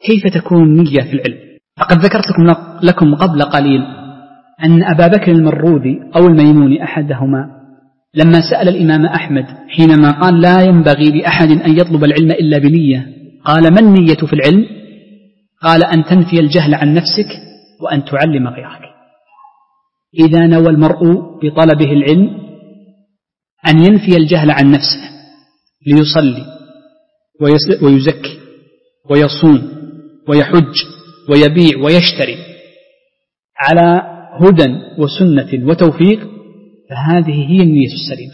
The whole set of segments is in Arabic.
كيف تكون النية في العلم؟ فقد ذكرت لكم قبل قليل أن أبا بكر المروذي أو الميموني أحدهما لما سأل الإمام أحمد حينما قال لا ينبغي لأحد أن يطلب العلم إلا بنية، قال ما النية في العلم؟ قال أن تنفي الجهل عن نفسك وأن تعلم غيرك. إذا نوى المرء بطلبه العلم أن ينفي الجهل عن نفسه ليصلي ويزكي ويصوم ويحج ويبيع ويشتري على هدى وسنة وتوفيق، فهذه هي النية السليمة.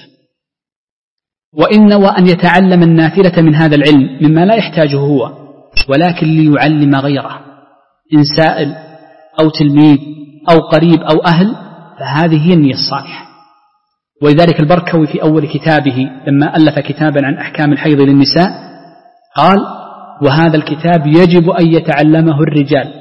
وإن نوى أن يتعلم النافلة من هذا العلم مما لا يحتاجه هو ولكن ليعلم غيره، إن سائل أو تلميذ أو قريب أو أهل، فهذه هي النية الصالحة. ولذلك البركوي في أول كتابه لما ألف كتابا عن أحكام الحيض للنساء قال وهذا الكتاب يجب أن يتعلمه الرجال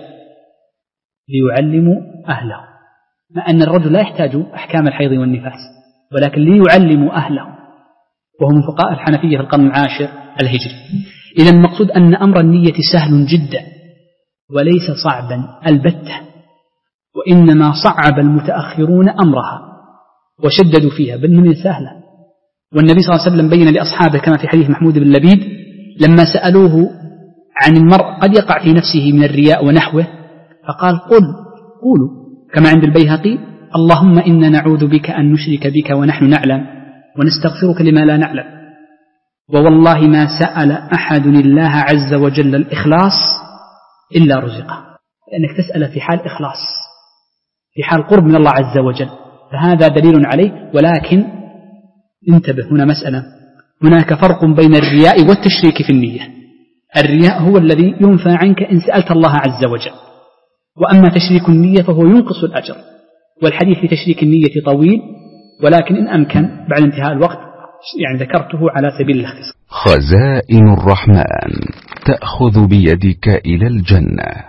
ليعلموا أهله، مع أن الرجل لا يحتاج أحكام الحيض والنفاس ولكن ليعلموا أهله، وهم من فقهاء الحنفية في القرن العاشر الهجري. إذن المقصود أن أمر النية سهل جدا وليس صعبا البتة، وإنما صعب المتأخرون أمرها وشددوا فيها، بل من سهلة. والنبي صلى الله عليه وسلم بين لأصحابه كما في حديث محمود بن لبيد لما سألوه عن المرء قد يقع في نفسه من الرياء ونحوه، فقال قولوا كما عند البيهقي اللهم إنا نعوذ بك أن نشرك بك ونحن نعلم ونستغفرك لما لا نعلم. ووالله ما سأل أحد الله عز وجل الإخلاص إلا رزقه، لأنك تسأل في حال إخلاص، في حال قرب من الله عز وجل، فهذا دليل عليه. ولكن انتبه هنا مسألة، هناك فرق بين الرياء والتشريك في النية. الرياء هو الذي ينفى عنك إن سألت الله عز وجل، وأما تشريك النية فهو ينقص الأجر. والحديث في تشريك النية طويل، ولكن إن أمكن بعد انتهاء الوقت ذكرته على سبيل الاختصار. خزائن الرحمن تأخذ بيدك إلى الجنة.